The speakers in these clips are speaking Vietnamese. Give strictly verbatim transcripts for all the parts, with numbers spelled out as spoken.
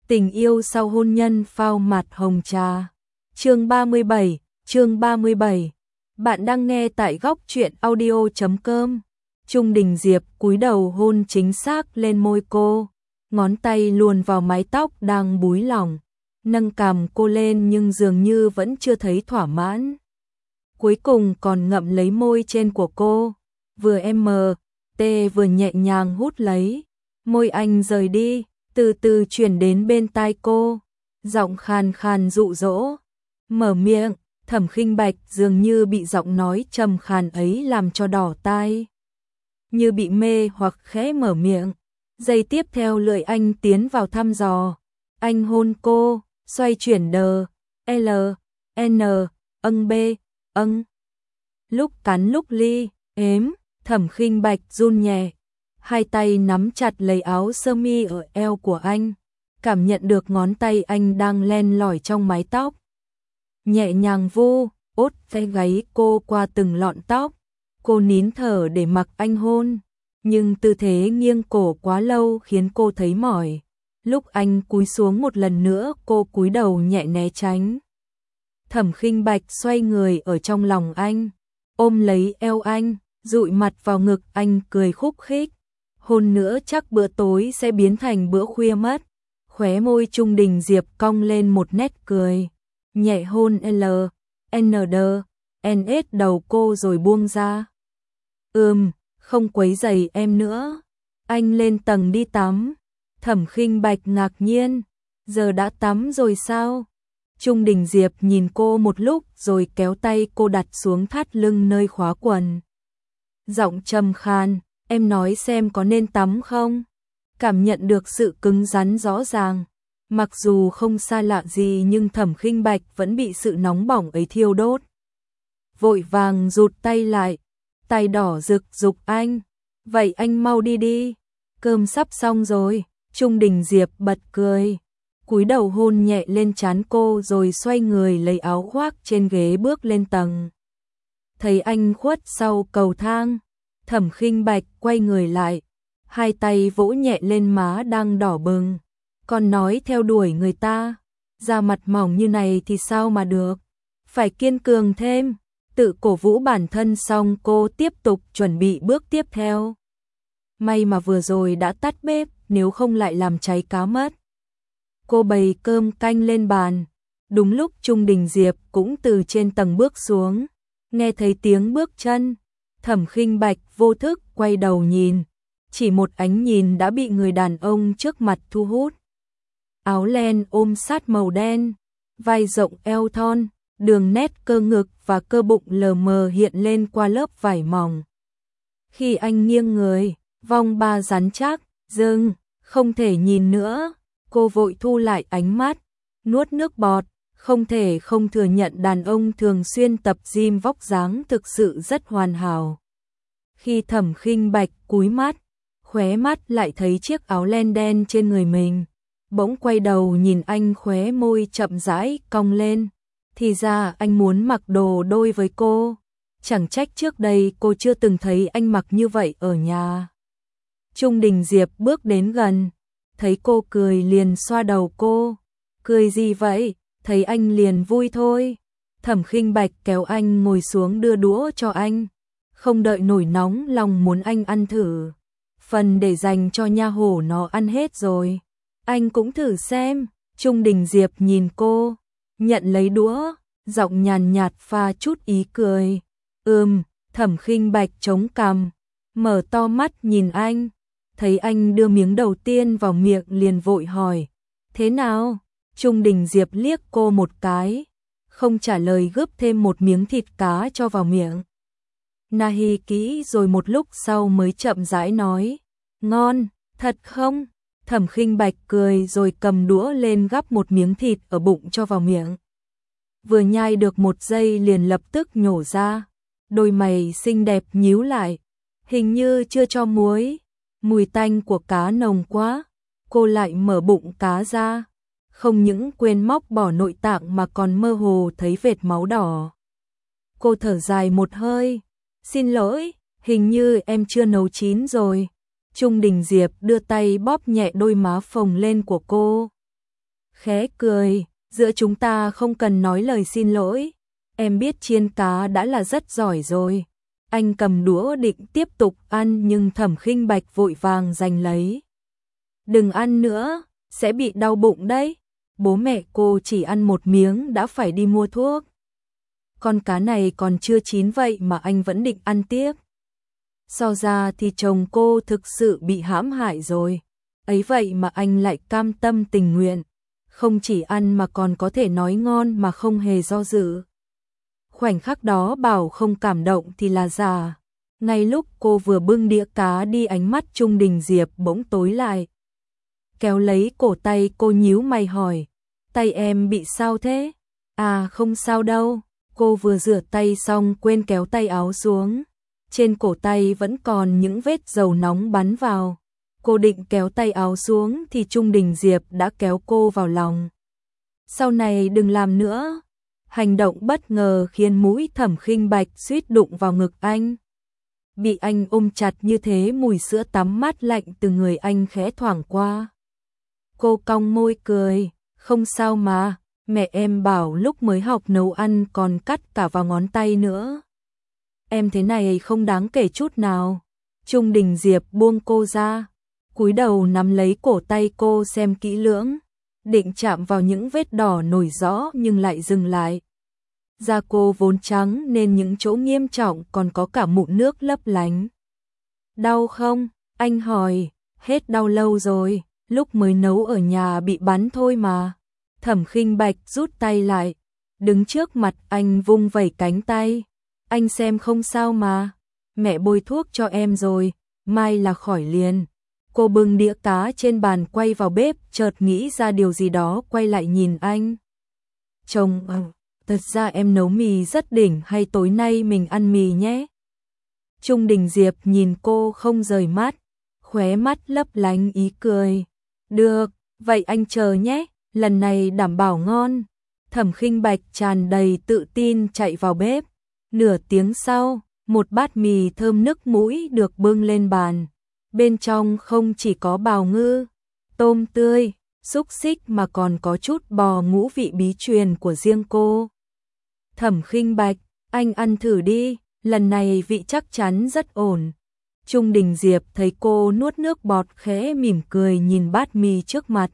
Tình yêu sau hôn nhân phao mặt hồng trà. Chương ba mươi bảy, chương ba mươi bảy. Bạn đang nghe tại góc truyện audio chấm com. Trung Đình Diệp cúi đầu hôn chính xác lên môi cô, ngón tay luồn vào mái tóc đang búi lỏng, nâng cằm cô lên nhưng dường như vẫn chưa thấy thỏa mãn. Cuối cùng còn ngậm lấy môi trên của cô, vừa em tê vừa nhẹ nhàng hút lấy. Môi anh rời đi, từ từ chuyển đến bên tai cô, giọng khàn khàn dụ dỗ. Mở miệng, Thẩm Khinh Bạch dường như bị giọng nói trầm khàn ấy làm cho đỏ tai. Như bị mê hoặc khẽ mở miệng. Giây tiếp theo lưỡi anh tiến vào thăm dò. Anh hôn cô, xoay chuyển đờ, L, N, âng B, âng. Lúc cắn lúc ly, ếm, Thẩm Khinh Bạch run nhẹ. Hai tay nắm chặt lấy áo sơ mi ở eo của anh, cảm nhận được ngón tay anh đang len lỏi trong mái tóc. Nhẹ nhàng vu, ốt ve gáy cô qua từng lọn tóc. Cô nín thở để mặc anh hôn, nhưng tư thế nghiêng cổ quá lâu khiến cô thấy mỏi. Lúc anh cúi xuống một lần nữa, cô cúi đầu nhẹ né tránh. Thẩm Khinh Bạch xoay người ở trong lòng anh, ôm lấy eo anh, dụi mặt vào ngực anh cười khúc khích. Hôn nữa chắc bữa tối sẽ biến thành bữa khuya mất. Khóe môi Trung Đình Diệp cong lên một nét cười, nhẹ hôn L, N D, N S đầu cô rồi buông ra. Ừm, không quấy rầy em nữa. Anh lên tầng đi tắm. Thẩm Khinh Bạch ngạc nhiên, giờ đã tắm rồi sao? Trung Đình Diệp nhìn cô một lúc rồi kéo tay cô đặt xuống thắt lưng nơi khóa quần. Giọng trầm khan, em nói xem có nên tắm không? Cảm nhận được sự cứng rắn rõ ràng. Mặc dù không xa lạ gì nhưng Thẩm Khinh Bạch vẫn bị sự nóng bỏng ấy thiêu đốt. Vội vàng rụt tay lại, tay đỏ rực giục anh. Vậy anh mau đi đi, cơm sắp xong rồi. Trung Đình Diệp bật cười, cúi đầu hôn nhẹ lên trán cô rồi xoay người lấy áo khoác trên ghế bước lên tầng. Thấy anh khuất sau cầu thang, Thẩm Khinh Bạch quay người lại, hai tay vỗ nhẹ lên má đang đỏ bừng. Còn nói theo đuổi người ta, da mặt mỏng như này thì sao mà được, phải kiên cường thêm. Tự cổ vũ bản thân xong cô tiếp tục chuẩn bị bước tiếp theo. May mà vừa rồi đã tắt bếp, nếu không lại làm cháy cá mất. Cô bày cơm canh lên bàn, đúng lúc Trung Đình Diệp cũng từ trên tầng bước xuống, nghe thấy tiếng bước chân. Thẩm Khinh Bạch vô thức quay đầu nhìn, chỉ một ánh nhìn đã bị người đàn ông trước mặt thu hút. Áo len ôm sát màu đen, vai rộng eo thon, đường nét cơ ngực và cơ bụng lờ mờ hiện lên qua lớp vải mỏng. Khi anh nghiêng người, vòng ba rắn chắc, dừng, không thể nhìn nữa. Cô vội thu lại ánh mắt, nuốt nước bọt, không thể không thừa nhận đàn ông thường xuyên tập gym vóc dáng thực sự rất hoàn hảo. Khi Thẩm Khinh Bạch cúi mắt, khóe mắt lại thấy chiếc áo len đen trên người mình, bỗng quay đầu nhìn anh, khóe môi chậm rãi cong lên. Thì ra anh muốn mặc đồ đôi với cô, chẳng trách trước đây cô chưa từng thấy anh mặc như vậy ở nhà. Trung Đình Diệp bước đến gần, thấy cô cười liền xoa đầu cô. Cười gì vậy? Thấy anh liền vui thôi. Thẩm Khinh Bạch kéo anh ngồi xuống đưa đũa cho anh, không đợi nổi nóng lòng muốn anh ăn thử. Phần để dành cho nha hổ nó ăn hết rồi, anh cũng thử xem. Trung Đình Diệp nhìn cô, nhận lấy đũa, giọng nhàn nhạt pha chút ý cười. Ừm, Thẩm Khinh Bạch chống cằm, mở to mắt nhìn anh, thấy anh đưa miếng đầu tiên vào miệng liền vội hỏi, thế nào? Trung Đình Diệp liếc cô một cái, không trả lời, gấp thêm một miếng thịt cá cho vào miệng. Nahi kỹ rồi một lúc sau mới chậm rãi nói, ngon, thật không? Thẩm Khinh Bạch cười rồi cầm đũa lên gắp một miếng thịt ở bụng cho vào miệng. Vừa nhai được một giây liền lập tức nhổ ra, đôi mày xinh đẹp nhíu lại, hình như chưa cho muối, mùi tanh của cá nồng quá. Cô lại mở bụng cá ra, không những quên móc bỏ nội tạng mà còn mơ hồ thấy vệt máu đỏ. Cô thở dài một hơi, xin lỗi, hình như em chưa nấu chín rồi. Trung Đình Diệp đưa tay bóp nhẹ đôi má phồng lên của cô. khẽ cười, giữa chúng ta không cần nói lời xin lỗi, em biết chiên cá đã là rất giỏi rồi. Anh cầm đũa định tiếp tục ăn nhưng Thẩm Khinh Bạch vội vàng giành lấy. Đừng ăn nữa, sẽ bị đau bụng đấy. Bố mẹ cô chỉ ăn một miếng đã phải đi mua thuốc. Con cá này còn chưa chín vậy mà anh vẫn định ăn tiếp. So ra thì chồng cô thực sự bị hãm hại rồi. Ấy vậy mà anh lại cam tâm tình nguyện. Không chỉ ăn mà còn có thể nói ngon mà không hề do dự. Khoảnh khắc đó bảo không cảm động thì là giả. Ngay lúc cô vừa bưng đĩa cá đi, ánh mắt Trung Đình Diệp bỗng tối lại. Kéo lấy cổ tay cô, nhíu mày hỏi, tay em bị sao thế? À không sao đâu, cô vừa rửa tay xong quên kéo tay áo xuống. Trên cổ tay vẫn còn những vết dầu nóng bắn vào. Cô định kéo tay áo xuống thì Trung Đình Diệp đã kéo cô vào lòng. Sau này đừng làm nữa. Hành động bất ngờ khiến mũi Thẩm Khinh Bạch suýt đụng vào ngực anh. Bị anh ôm chặt như thế, mùi sữa tắm mát lạnh từ người anh khẽ thoảng qua. Cô cong môi cười, không sao mà, mẹ em bảo lúc mới học nấu ăn còn cắt cả vào ngón tay nữa. Em thế này không đáng kể chút nào. Trung Đình Diệp buông cô ra, cúi đầu nắm lấy cổ tay cô xem kỹ lưỡng, định chạm vào những vết đỏ nổi rõ nhưng lại dừng lại. Da cô vốn trắng nên những chỗ nghiêm trọng còn có cả mụn nước lấp lánh. Đau không? Anh hỏi. Hết đau lâu rồi, lúc mới nấu ở nhà bị bắn thôi mà. Thẩm Khinh Bạch rút tay lại, đứng trước mặt anh vung vẩy cánh tay. Anh xem không sao mà, mẹ bôi thuốc cho em rồi, mai là khỏi liền. Cô bưng đĩa cá trên bàn quay vào bếp, chợt nghĩ ra điều gì đó quay lại nhìn anh. Chồng, à, thật ra em nấu mì rất đỉnh, hay tối nay mình ăn mì nhé. Trung Đình Diệp nhìn cô không rời mắt, khóe mắt lấp lánh ý cười. Được, vậy anh chờ nhé, lần này đảm bảo ngon. Thẩm Khinh Bạch tràn đầy tự tin chạy vào bếp. Nửa tiếng sau, một bát mì thơm nức mũi được bưng lên bàn. Bên trong không chỉ có bào ngư, tôm tươi, xúc xích mà còn có chút bò ngũ vị bí truyền của riêng cô. Thẩm Khinh Bạch, anh ăn thử đi, lần này vị chắc chắn rất ổn. Trung Đình Diệp thấy cô nuốt nước bọt khẽ mỉm cười nhìn bát mì trước mặt.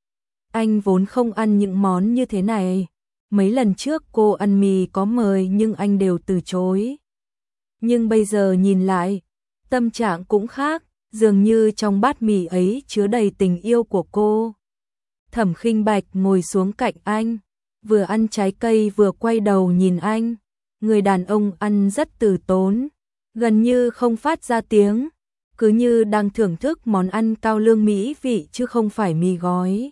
Anh vốn không ăn những món như thế này. Mấy lần trước cô ăn mì có mời nhưng anh đều từ chối. Nhưng bây giờ nhìn lại, tâm trạng cũng khác, dường như trong bát mì ấy chứa đầy tình yêu của cô. Thẩm Khinh Bạch ngồi xuống cạnh anh, vừa ăn trái cây vừa quay đầu nhìn anh. Người đàn ông ăn rất từ tốn, gần như không phát ra tiếng, cứ như đang thưởng thức món ăn cao lương mỹ vị chứ không phải mì gói.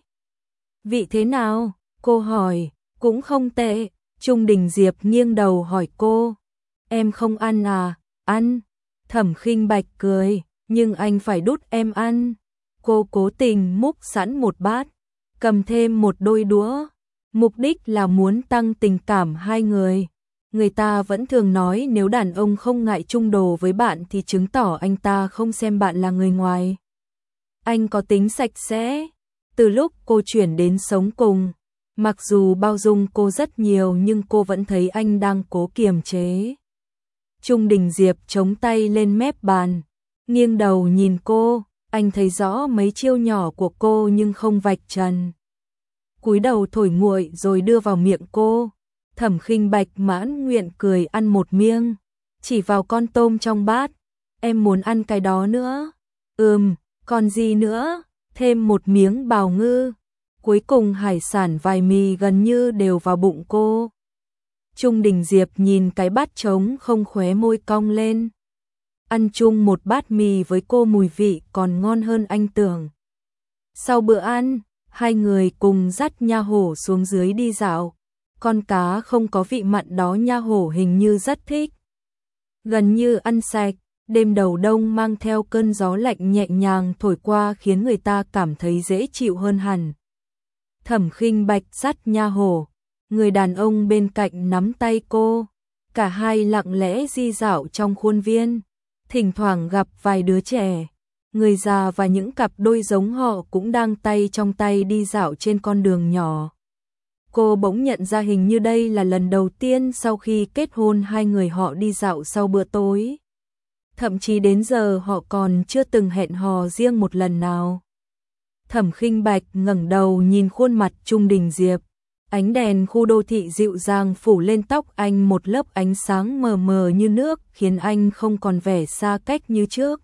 Vị thế nào? Cô hỏi. Cũng không tệ. Trung Đình Diệp nghiêng đầu hỏi cô. Em không ăn à? Ăn. Thẩm Khinh Bạch cười, nhưng anh phải đút em ăn. Cô cố tình múc sẵn một bát, cầm thêm một đôi đũa. Mục đích là muốn tăng tình cảm hai người. Người ta vẫn thường nói nếu đàn ông không ngại chung đồ với bạn thì chứng tỏ anh ta không xem bạn là người ngoài. Anh có tính sạch sẽ. Từ lúc cô chuyển đến sống cùng, mặc dù bao dung cô rất nhiều nhưng cô vẫn thấy anh đang cố kiềm chế. Trung Đình Diệp chống tay lên mép bàn, nghiêng đầu nhìn cô, anh thấy rõ mấy chiêu nhỏ của cô nhưng không vạch trần. Cúi đầu thổi nguội rồi đưa vào miệng cô. Thẩm Khinh Bạch mãn nguyện cười ăn một miếng, chỉ vào con tôm trong bát. Em muốn ăn cái đó nữa. Ừm, còn gì nữa? Thêm một miếng bào ngư. Cuối cùng hải sản vài mì gần như đều vào bụng cô. Trung Đình Diệp nhìn cái bát trống không, khóe môi cong lên. Ăn chung một bát mì với cô mùi vị còn ngon hơn anh tưởng. Sau bữa ăn, hai người cùng dắt Nha Hổ xuống dưới đi dạo. Con cá không có vị mặn đó Nha Hổ hình như rất thích. Gần như ăn sạch, đêm đầu đông mang theo cơn gió lạnh nhẹ nhàng thổi qua khiến người ta cảm thấy dễ chịu hơn hẳn. Thẩm Khinh Bạch dắt Nha Hổ, người đàn ông bên cạnh nắm tay cô. Cả hai lặng lẽ di dạo trong khuôn viên, thỉnh thoảng gặp vài đứa trẻ. Người già và những cặp đôi giống họ cũng đang tay trong tay đi dạo trên con đường nhỏ. Cô bỗng nhận ra hình như đây là lần đầu tiên sau khi kết hôn hai người họ đi dạo sau bữa tối. Thậm chí đến giờ họ còn chưa từng hẹn hò riêng một lần nào. Thẩm Khinh Bạch ngẩng đầu nhìn khuôn mặt Trung Đình Diệp. Ánh đèn khu đô thị dịu dàng phủ lên tóc anh một lớp ánh sáng mờ mờ như nước, khiến anh không còn vẻ xa cách như trước.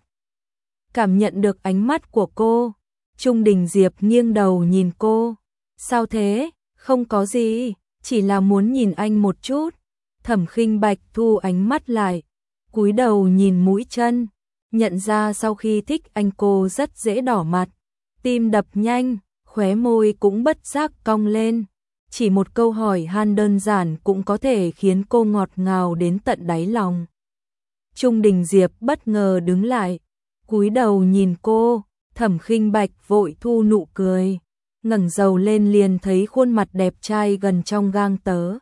Cảm nhận được ánh mắt của cô, Trung Đình Diệp nghiêng đầu nhìn cô. Sao thế? Không có gì, chỉ là muốn nhìn anh một chút. Thẩm Khinh Bạch thu ánh mắt lại, cúi đầu nhìn mũi chân, nhận ra sau khi thích anh cô rất dễ đỏ mặt, tim đập nhanh, khóe môi cũng bất giác cong lên. Chỉ một câu hỏi han đơn giản cũng có thể khiến cô ngọt ngào đến tận đáy lòng. Trung Đình Diệp bất ngờ đứng lại, cúi đầu nhìn cô, Thẩm Khinh Bạch vội thu nụ cười, ngẩng đầu lên liền thấy khuôn mặt đẹp trai gần trong gang tớ.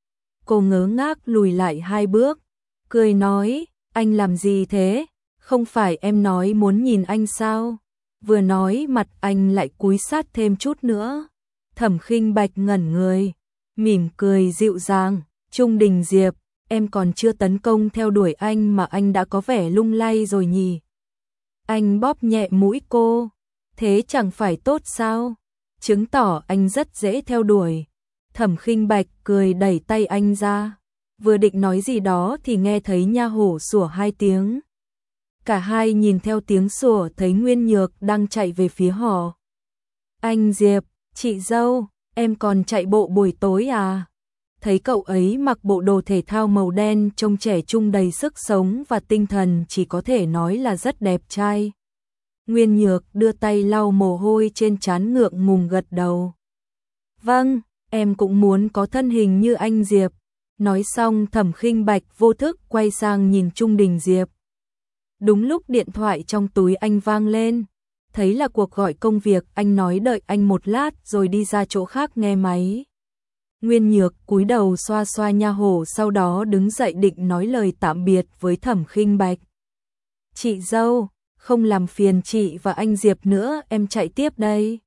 Cô ngớ ngác lùi lại hai bước, cười nói, anh làm gì thế? Không phải em nói muốn nhìn anh sao? Vừa nói mặt anh lại cúi sát thêm chút nữa. Thẩm Khinh Bạch ngẩn người, mỉm cười dịu dàng, Trung Đình Diệp, em còn chưa tấn công theo đuổi anh mà anh đã có vẻ lung lay rồi nhỉ? Anh bóp nhẹ mũi cô, thế chẳng phải tốt sao? Chứng tỏ anh rất dễ theo đuổi. Thẩm Khinh Bạch cười đẩy tay anh ra, vừa định nói gì đó thì nghe thấy nha hổ sủa hai tiếng. Cả hai nhìn theo tiếng sủa thấy Nguyên Nhược đang chạy về phía họ. Anh Diệp, chị dâu, em còn chạy bộ buổi tối à? Thấy cậu ấy mặc bộ đồ thể thao màu đen trông trẻ trung đầy sức sống và tinh thần, chỉ có thể nói là rất đẹp trai. Nguyên Nhược đưa tay lau mồ hôi trên trán, ngượng ngùng gật đầu. Vâng, em cũng muốn có thân hình như anh Diệp. Nói xong Thẩm Khinh Bạch vô thức quay sang nhìn Trung Đình Diệp. Đúng lúc điện thoại trong túi anh vang lên, thấy là cuộc gọi công việc, anh nói đợi anh một lát rồi đi ra chỗ khác nghe máy. Nguyên Nhược cúi đầu xoa xoa nha hổ, sau đó đứng dậy định nói lời tạm biệt với Thẩm Khinh Bạch. Chị dâu, không làm phiền chị và anh Diệp nữa, em chạy tiếp đây.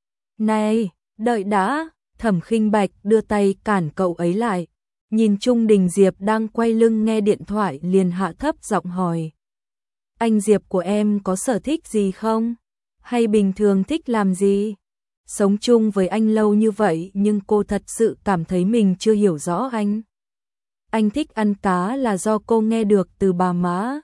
Này, đợi đã, Thẩm Khinh Bạch đưa tay cản cậu ấy lại. Nhìn Trung Đình Diệp đang quay lưng nghe điện thoại liền hạ thấp giọng hỏi. Anh Diệp của em có sở thích gì không? Hay bình thường thích làm gì? Sống chung với anh lâu như vậy nhưng cô thật sự cảm thấy mình chưa hiểu rõ anh. Anh thích ăn cá là do cô nghe được từ bà má.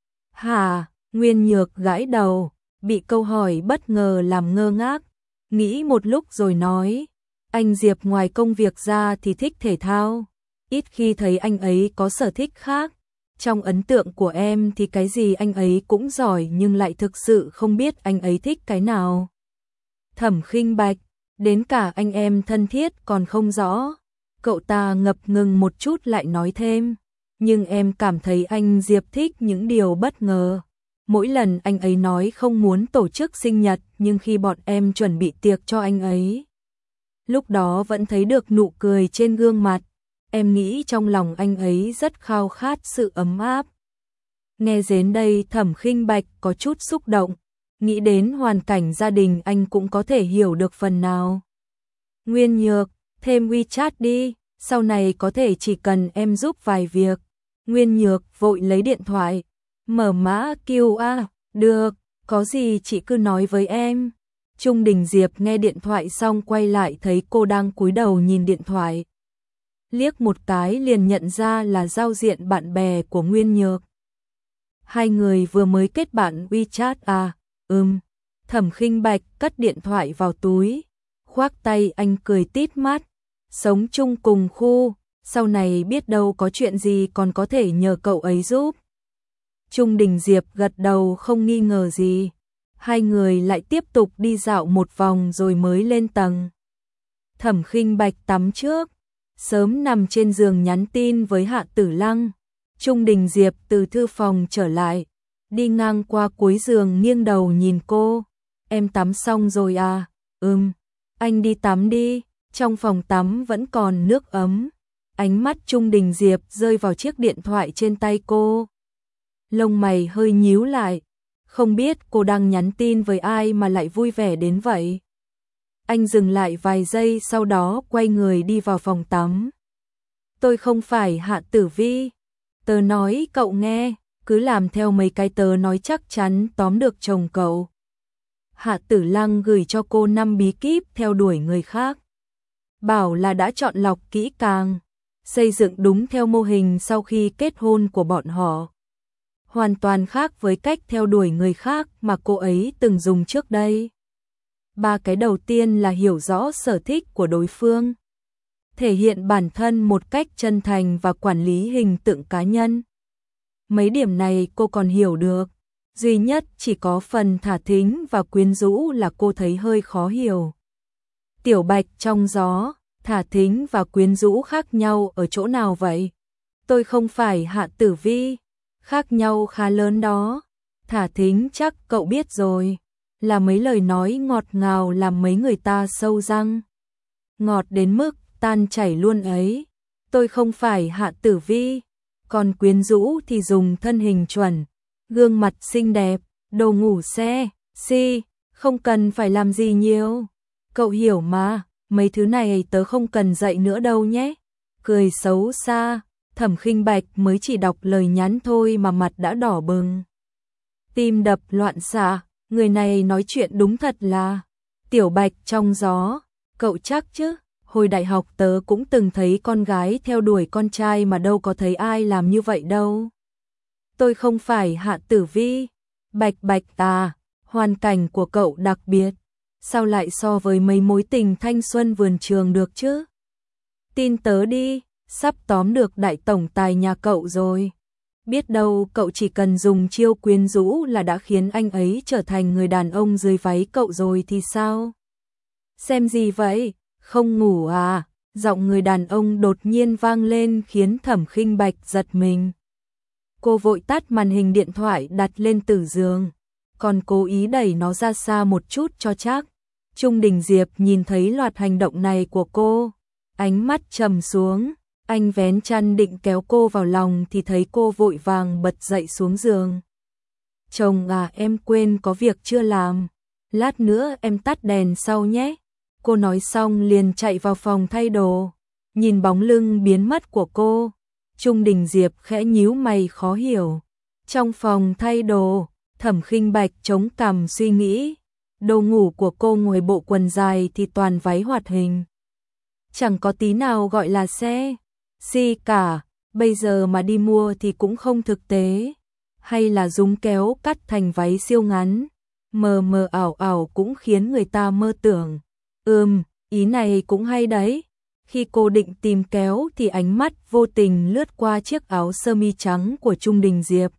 Hả? Nguyên Nhược gãi đầu, bị câu hỏi bất ngờ làm ngơ ngác. Nghĩ một lúc rồi nói, anh Diệp ngoài công việc ra thì thích thể thao. Ít khi thấy anh ấy có sở thích khác. Trong ấn tượng của em thì cái gì anh ấy cũng giỏi nhưng lại thực sự không biết anh ấy thích cái nào. Thẩm Khinh Bạch, đến cả anh em thân thiết còn không rõ. Cậu ta ngập ngừng một chút lại nói thêm, nhưng em cảm thấy anh Diệp thích những điều bất ngờ. Mỗi lần anh ấy nói không muốn tổ chức sinh nhật, nhưng khi bọn em chuẩn bị tiệc cho anh ấy, lúc đó vẫn thấy được nụ cười trên gương mặt. Em nghĩ trong lòng anh ấy rất khao khát sự ấm áp. Nghe đến đây Thẩm Khinh Bạch có chút xúc động, nghĩ đến hoàn cảnh gia đình anh cũng có thể hiểu được phần nào. Nguyên Nhược, thêm WeChat đi, sau này có thể chỉ cần em giúp vài việc. Nguyên Nhược vội lấy điện thoại, mở mã quy rờ, được, có gì chị cứ nói với em. Trung Đình Diệp nghe điện thoại xong quay lại thấy cô đang cúi đầu nhìn điện thoại. Liếc một cái liền nhận ra là giao diện bạn bè của Nguyên Nhược. Hai người vừa mới kết bạn WeChat à? Ừm. Thẩm Khinh Bạch cất điện thoại vào túi, khoác tay anh cười tít mắt. Sống chung cùng khu, sau này biết đâu có chuyện gì còn có thể nhờ cậu ấy giúp. Trung Đình Diệp gật đầu không nghi ngờ gì. Hai người lại tiếp tục đi dạo một vòng rồi mới lên tầng. Thẩm Khinh Bạch tắm trước, sớm nằm trên giường nhắn tin với Hạ Tử Lăng. Trung Đình Diệp từ thư phòng trở lại, đi ngang qua cuối giường nghiêng đầu nhìn cô. Em tắm xong rồi à? Ừm, anh đi tắm đi, trong phòng tắm vẫn còn nước ấm. Ánh mắt Trung Đình Diệp rơi vào chiếc điện thoại trên tay cô. Lông mày hơi nhíu lại, Không biết cô đang nhắn tin với ai mà lại vui vẻ đến vậy. Anh dừng lại vài giây sau đó quay người đi vào phòng tắm. Tôi không phải Hạ Tử Vi. Tớ nói cậu nghe, cứ làm theo mấy cái tớ nói chắc chắn tóm được chồng cậu. Hạ Tử Lăng gửi cho cô năm bí kíp theo đuổi người khác. Bảo là đã chọn lọc kỹ càng, xây dựng đúng theo mô hình sau khi kết hôn của bọn họ. Hoàn toàn khác với cách theo đuổi người khác mà cô ấy từng dùng trước đây. Ba cái đầu tiên là hiểu rõ sở thích của đối phương, thể hiện bản thân một cách chân thành và quản lý hình tượng cá nhân. Mấy điểm này cô còn hiểu được, duy nhất chỉ có phần thả thính và quyến rũ là cô thấy hơi khó hiểu. Tiểu Bạch trong gió, thả thính và quyến rũ khác nhau ở chỗ nào vậy? Tôi không phải Hạ Tử Vi, khác nhau khá lớn đó. Thả thính chắc cậu biết rồi, là mấy lời nói ngọt ngào làm mấy người ta sâu răng. Ngọt đến mức tan chảy luôn ấy. Tôi không phải Hạ Tử Vi, còn quyến rũ thì dùng thân hình chuẩn, gương mặt xinh đẹp, đồ ngủ xe, si, không cần phải làm gì nhiều. Cậu hiểu mà, mấy thứ này tớ không cần dạy nữa đâu nhé. Cười xấu xa, Thẩm Khinh Bạch mới chỉ đọc lời nhắn thôi mà mặt đã đỏ bừng. Tim đập loạn xạ, người này nói chuyện đúng thật là Tiểu Bạch trong gió, cậu chắc chứ? Hồi đại học tớ cũng từng thấy con gái theo đuổi con trai mà đâu có thấy ai làm như vậy đâu. Tôi không phải Hạ Tử Vi. Bạch Bạch à, hoàn cảnh của cậu đặc biệt, sao lại so với mấy mối tình thanh xuân vườn trường được chứ? Tin tớ đi, sắp tóm được đại tổng tài nhà cậu rồi. Biết đâu cậu chỉ cần dùng chiêu quyến rũ là đã khiến anh ấy trở thành người đàn ông dưới váy cậu rồi thì sao? Xem gì vậy? Không ngủ à? Giọng người đàn ông đột nhiên vang lên khiến Thẩm Khinh Bạch giật mình. Cô vội tắt màn hình điện thoại đặt lên từ giường, còn cố ý đẩy nó ra xa một chút cho chắc. Trung Đình Diệp nhìn thấy loạt hành động này của cô, ánh mắt trầm xuống, anh vén chăn định kéo cô vào lòng thì thấy cô vội vàng bật dậy xuống giường. Chồng à, em quên có việc chưa làm, lát nữa em tắt đèn sau nhé. Cô nói xong liền chạy vào phòng thay đồ, nhìn bóng lưng biến mất của cô. Trung Đình Diệp khẽ nhíu mày khó hiểu. Trong phòng thay đồ, Thẩm Khinh Bạch chống cằm suy nghĩ. Đồ ngủ của cô ngoài bộ quần dài thì toàn váy hoạt hình, chẳng có tí nào gọi là xe si cả. Bây giờ mà đi mua thì cũng không thực tế. Hay là dùng kéo cắt thành váy siêu ngắn, mờ mờ ảo ảo cũng khiến người ta mơ tưởng. Ừm, ý này cũng hay đấy. Khi cô định tìm kéo thì ánh mắt vô tình lướt qua chiếc áo sơ mi trắng của Trung Đình Diệp.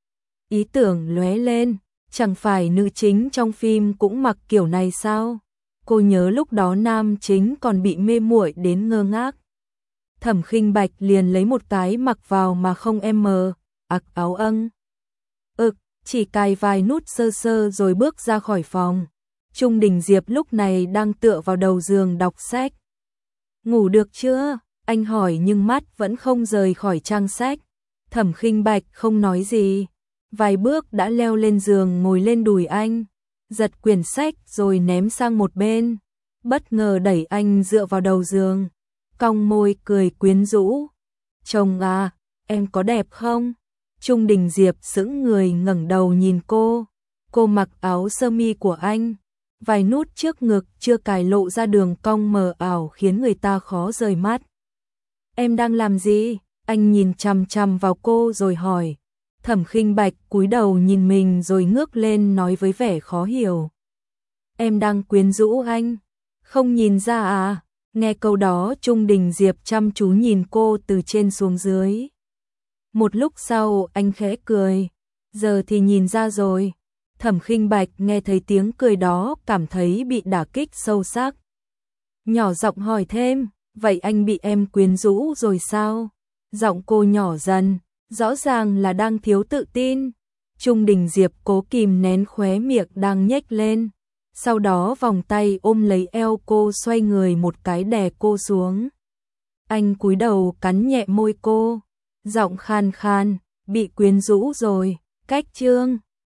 Ý tưởng lóe lên, chẳng phải nữ chính trong phim cũng mặc kiểu này sao? Cô nhớ lúc đó nam chính còn bị mê muội đến ngơ ngác. Thẩm Khinh Bạch liền lấy một cái mặc vào mà không em mờ, ặc áo âng. Ực, chỉ cài vài nút sơ sơ rồi bước ra khỏi phòng. Trung Đình Diệp lúc này đang tựa vào đầu giường đọc sách. Ngủ được chưa? Anh hỏi nhưng mắt vẫn không rời khỏi trang sách. Thẩm Khinh Bạch không nói gì, vài bước đã leo lên giường ngồi lên đùi anh, giật quyển sách rồi ném sang một bên, bất ngờ đẩy anh dựa vào đầu giường, cong môi cười quyến rũ. Chồng à, em có đẹp không? Trung Đình Diệp sững người ngẩng đầu nhìn cô. Cô mặc áo sơ mi của anh, vài nút trước ngực chưa cài lộ ra đường cong mờ ảo khiến người ta khó rời mắt. Em đang làm gì? Anh nhìn chằm chằm vào cô rồi hỏi. Thẩm Khinh Bạch cúi đầu nhìn mình rồi ngước lên nói với vẻ khó hiểu. Em đang quyến rũ anh. Không nhìn ra à? Nghe câu đó Trung Đình Diệp chăm chú nhìn cô từ trên xuống dưới. Một lúc sau anh khẽ cười. Giờ thì nhìn ra rồi. Thẩm Khinh Bạch nghe thấy tiếng cười đó cảm thấy bị đả kích sâu sắc. Nhỏ giọng hỏi thêm, vậy anh bị em quyến rũ rồi sao? Giọng cô nhỏ dần, rõ ràng là đang thiếu tự tin. Trung Đình Diệp cố kìm nén khóe miệng đang nhếch lên, sau đó vòng tay ôm lấy eo cô xoay người một cái đè cô xuống. Anh cúi đầu cắn nhẹ môi cô, giọng khan khan, bị quyến rũ rồi, cách chương.